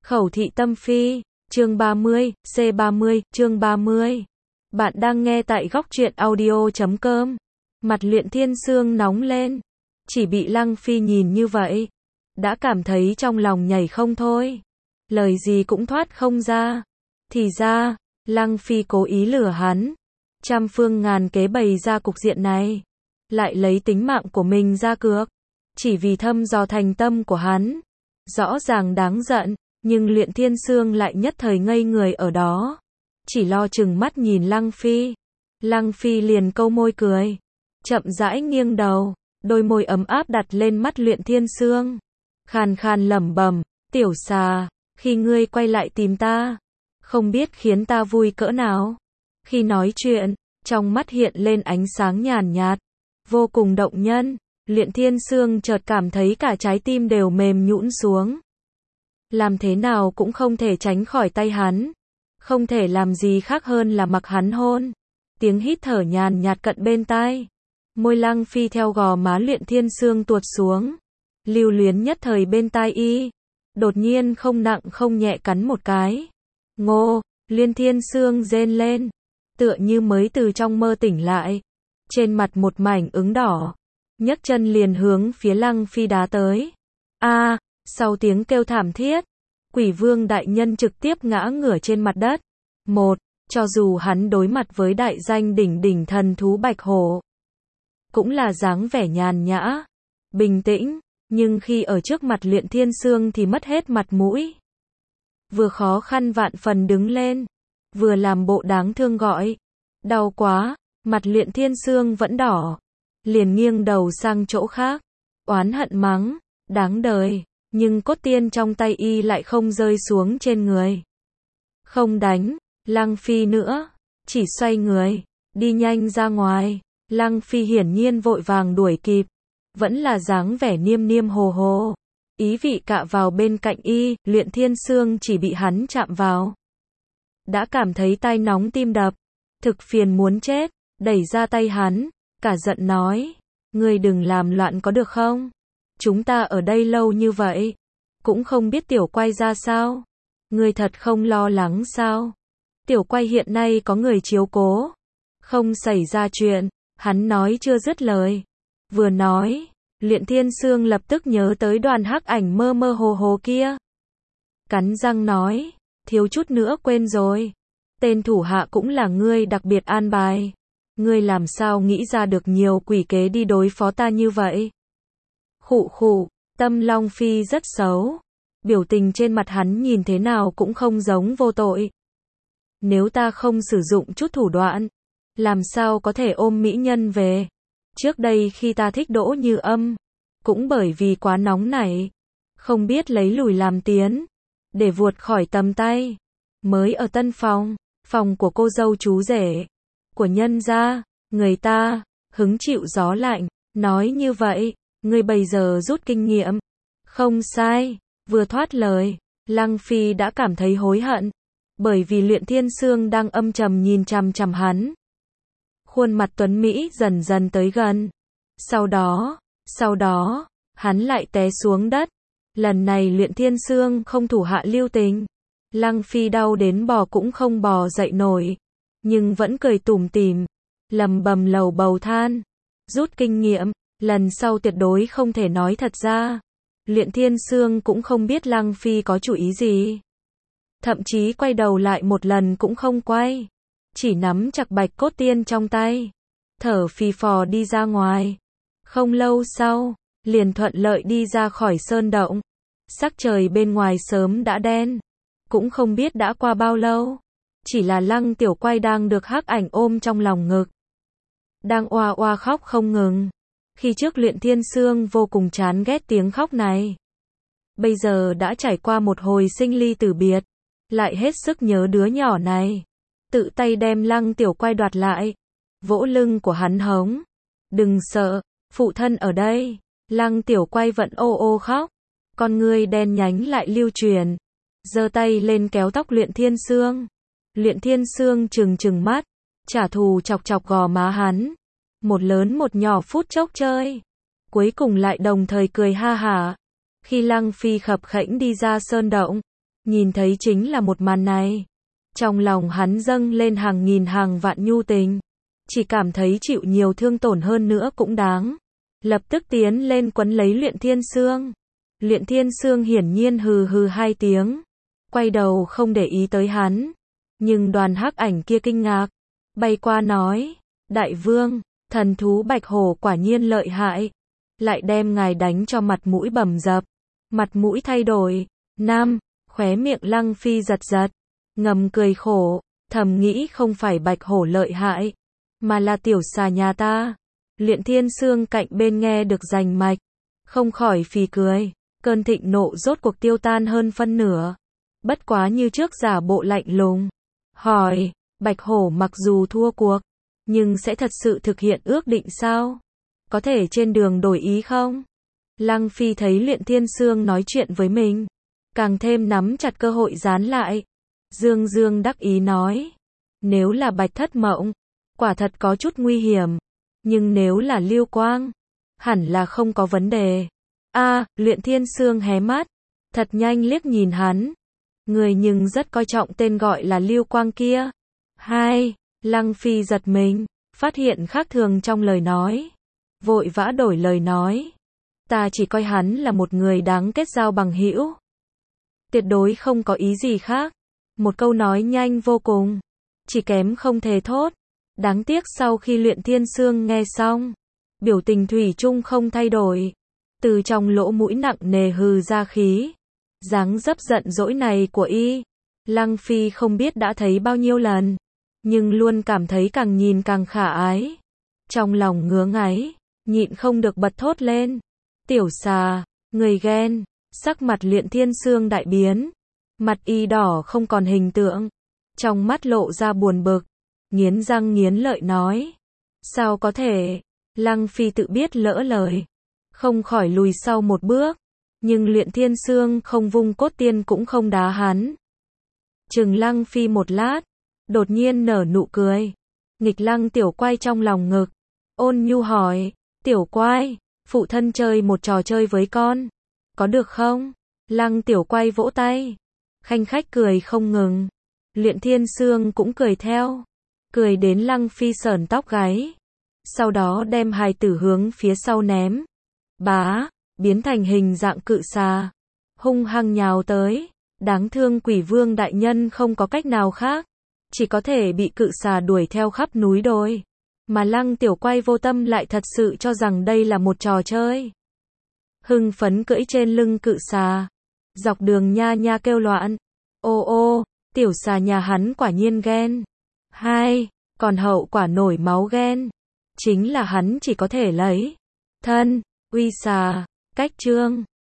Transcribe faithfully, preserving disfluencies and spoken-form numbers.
Khẩu thị tâm phi, chương ba mươi, C ba mươi, chương ba mươi. Bạn đang nghe tại góc truyện audio chấm com. Mặt Luyện Thiên Sương nóng lên. Chỉ bị Lăng Phi nhìn như vậy, đã cảm thấy trong lòng nhảy không thôi. Lời gì cũng thoát không ra. Thì ra, Lăng Phi cố ý lừa hắn. Trăm phương ngàn kế bày ra cục diện này. Lại lấy tính mạng của mình ra cược. Chỉ vì thăm dò thành tâm của hắn. Rõ ràng đáng giận. Nhưng Luyện Thiên Sương lại nhất thời ngây người ở đó. Chỉ lo chừng mắt nhìn Lăng Phi. Lăng Phi liền câu môi cười. Chậm rãi nghiêng đầu. Đôi môi ấm áp đặt lên mắt Luyện Thiên Sương. Khàn khàn lẩm bẩm. Tiểu xà, khi ngươi quay lại tìm ta, không biết khiến ta vui cỡ nào. Khi nói chuyện, trong mắt hiện lên ánh sáng nhàn nhạt. Vô cùng động nhân. Luyện Thiên Sương chợt cảm thấy cả trái tim đều mềm nhũn xuống. Làm thế nào cũng không thể tránh khỏi tay hắn. Không thể làm gì khác hơn là mặc hắn hôn. Tiếng hít thở nhàn nhạt cận bên tai. Môi Lăng Phi theo gò má Luyện Thiên Sương tuột xuống. Lưu luyến nhất thời bên tai y. Đột nhiên không nặng không nhẹ cắn một cái. Ngô, Luyện Thiên Sương rên lên. Tựa như mới từ trong mơ tỉnh lại. Trên mặt một mảnh ửng đỏ. Nhấc chân liền hướng phía Lăng Phi đá tới. A, sau tiếng kêu thảm thiết, Quỷ Vương đại nhân trực tiếp ngã ngửa trên mặt đất. Một, cho dù hắn đối mặt với đại danh đỉnh đỉnh thần thú Bạch Hổ, cũng là dáng vẻ nhàn nhã, bình tĩnh, nhưng khi ở trước mặt Luyện Thiên Sương thì mất hết mặt mũi. Vừa khó khăn vạn phần đứng lên, vừa làm bộ đáng thương gọi. Đau quá, mặt Luyện Thiên Sương vẫn đỏ. Liền nghiêng đầu sang chỗ khác, oán hận mắng, đáng đời, nhưng cốt tiên trong tay y lại không rơi xuống trên người. Không đánh, Lăng Phi nữa, chỉ xoay người, đi nhanh ra ngoài. Lăng Phi hiển nhiên vội vàng đuổi kịp, vẫn là dáng vẻ niêm niêm hồ hồ. Ý vị cạ vào bên cạnh y, Luyện Thiên Sương chỉ bị hắn chạm vào. Đã cảm thấy tai nóng tim đập, thực phiền muốn chết, đẩy ra tay hắn. Cả giận nói, ngươi đừng làm loạn có được không? Chúng ta ở đây lâu như vậy, cũng không biết Tiểu Quay ra sao? Ngươi thật không lo lắng sao? Tiểu Quay hiện nay có người chiếu cố, không xảy ra chuyện. Hắn nói chưa dứt lời, vừa nói, Luyện Thiên Sương lập tức nhớ tới đoàn hắc ảnh mơ mơ hồ hồ kia. Cắn răng nói, thiếu chút nữa quên rồi. Tên thủ hạ cũng là ngươi đặc biệt an bài. Ngươi làm sao nghĩ ra được nhiều quỷ kế đi đối phó ta như vậy? Khụ khụ, tâm Long Phi rất xấu. Biểu tình trên mặt hắn nhìn thế nào cũng không giống vô tội. Nếu ta không sử dụng chút thủ đoạn, làm sao có thể ôm mỹ nhân về? Trước đây khi ta thích Đỗ Như Âm, cũng bởi vì quá nóng nảy, không biết lấy lùi làm tiến, để vuột khỏi tầm tay. Mới ở tân phòng, phòng của cô dâu chú rể của nhân gia, người ta hứng chịu gió lạnh, nói như vậy, ngươi bây giờ rút kinh nghiệm. Không sai, vừa thoát lời, Lăng Phi đã cảm thấy hối hận, bởi vì Luyện Thiên Sương đang âm trầm nhìn chằm chằm hắn. Khuôn mặt tuấn mỹ dần dần tới gần. Sau đó, sau đó, hắn lại té xuống đất. Lần này Luyện Thiên Sương không thủ hạ lưu tình. Lăng Phi đau đến bò cũng không bò dậy nổi. Nhưng vẫn cười tủm tỉm, lầm bầm lầu bầu than. Rút kinh nghiệm, lần sau tuyệt đối không thể nói thật ra. Luyện Thiên Sương cũng không biết Lăng Phi có chủ ý gì. Thậm chí quay đầu lại một lần cũng không quay. Chỉ nắm chặt bạch cốt tiên trong tay. Thở phì phò đi ra ngoài. Không lâu sau, liền thuận lợi đi ra khỏi sơn động. Sắc trời bên ngoài sớm đã đen. Cũng không biết đã qua bao lâu. Chỉ là Lăng Tiểu Quay đang được hắc ảnh ôm trong lòng ngực. Đang oa oa khóc không ngừng. Khi trước Luyện Thiên Sương vô cùng chán ghét tiếng khóc này. Bây giờ đã trải qua một hồi sinh ly tử biệt. Lại hết sức nhớ đứa nhỏ này. Tự tay đem Lăng Tiểu Quay đoạt lại. Vỗ lưng của hắn hống. Đừng sợ, phụ thân ở đây. Lăng Tiểu Quay vẫn ô ô khóc. Con ngươi đen nhánh lại lưu truyền. Giơ tay lên kéo tóc Luyện Thiên Sương. Luyện Thiên Sương trừng trừng mắt, trả thù chọc chọc gò má hắn. Một lớn một nhỏ phút chốc chơi. Cuối cùng lại đồng thời cười ha hả. Khi Lăng Phi khập khẽnh đi ra sơn động, Nhìn thấy chính là một màn này. Trong lòng hắn dâng lên hàng nghìn hàng vạn nhu tình. Chỉ cảm thấy chịu nhiều thương tổn hơn nữa cũng đáng. Lập tức tiến lên quấn lấy Luyện Thiên Sương. Luyện Thiên Sương hiển nhiên hừ hừ hai tiếng. Quay đầu không để ý tới hắn. Nhưng Đoàn Hắc Ảnh kia kinh ngạc. Bay qua nói. Đại vương, thần thú bạch hổ quả nhiên lợi hại. Lại đem ngài đánh cho mặt mũi bầm dập. Mặt mũi thay đổi. Nam, khóe miệng Lăng Phi giật giật. Ngầm cười khổ. Thầm nghĩ không phải bạch hổ lợi hại. Mà là tiểu xà nhà ta. Luyện Thiên Sương cạnh bên nghe được rành mạch. Không khỏi phì cười. Cơn thịnh nộ rốt cuộc tiêu tan hơn phân nửa. Bất quá như trước giả bộ lạnh lùng. Hỏi, bạch hổ mặc dù thua cuộc. Nhưng sẽ thật sự thực hiện ước định sao? Có thể trên đường đổi ý không? Lăng Phi thấy Luyện Thiên Sương nói chuyện với mình. Càng thêm nắm chặt cơ hội dán lại. Dương Dương đắc ý nói. Nếu là bạch thất mộng. Quả thật có chút nguy hiểm. Nhưng nếu là Lưu Quang. Hẳn là không có vấn đề. A, à, Luyện Thiên Sương hé mắt. Thật nhanh liếc nhìn hắn. Người nhưng rất coi trọng tên gọi là Lưu Quang kia. Hai, Lăng Phi giật mình. Phát hiện khác thường trong lời nói. Vội vã đổi lời nói. Ta chỉ coi hắn là một người đáng kết giao bằng hữu. Tuyệt đối không có ý gì khác. Một câu nói nhanh vô cùng. Chỉ kém không thể thốt. Đáng tiếc sau khi Luyện Thiên Sương nghe xong. Biểu tình thủy chung không thay đổi. Từ trong lỗ mũi nặng nề hừ ra khí. Dáng dấp giận dỗi này của y. Lăng Phi không biết đã thấy bao nhiêu lần. Nhưng luôn cảm thấy càng nhìn càng khả ái. Trong lòng ngứa ngáy. Nhịn không được bật thốt lên. Tiểu xà, người ghen. Sắc mặt Luyện Thiên Sương đại biến. Mặt y đỏ không còn hình tượng. Trong mắt lộ ra buồn bực. Nghiến răng nghiến lợi nói. Sao có thể? Lăng Phi tự biết lỡ lời. Không khỏi lùi sau một bước. Nhưng Luyện Thiên Sương không vung cốt tiên cũng không đá hắn. Chừng Lăng Phi một lát. Đột nhiên nở nụ cười. Nghịch Lăng Tiểu Quay trong lòng ngực. Ôn nhu hỏi. Tiểu Quay, phụ thân chơi một trò chơi với con. Có được không? Lăng Tiểu Quay vỗ tay. Khanh khách cười không ngừng. Luyện Thiên Sương cũng cười theo. Cười đến Lăng Phi sởn tóc gáy. Sau đó đem hài tử hướng phía sau ném. Bá, biến thành hình dạng cự xà. Hung hăng nhào tới. Đáng thương Quỷ Vương đại nhân không có cách nào khác. Chỉ có thể bị cự xà đuổi theo khắp núi đồi. Mà Lăng Tiểu Quay vô tâm lại thật sự cho rằng đây là một trò chơi. Hưng phấn cưỡi trên lưng cự xà. Dọc đường nha nha kêu loạn. Ô ô, tiểu xà nhà hắn quả nhiên ghen. Hai, còn hậu quả nổi máu ghen. Chính là hắn chỉ có thể lấy thân, uy xà, cách trương.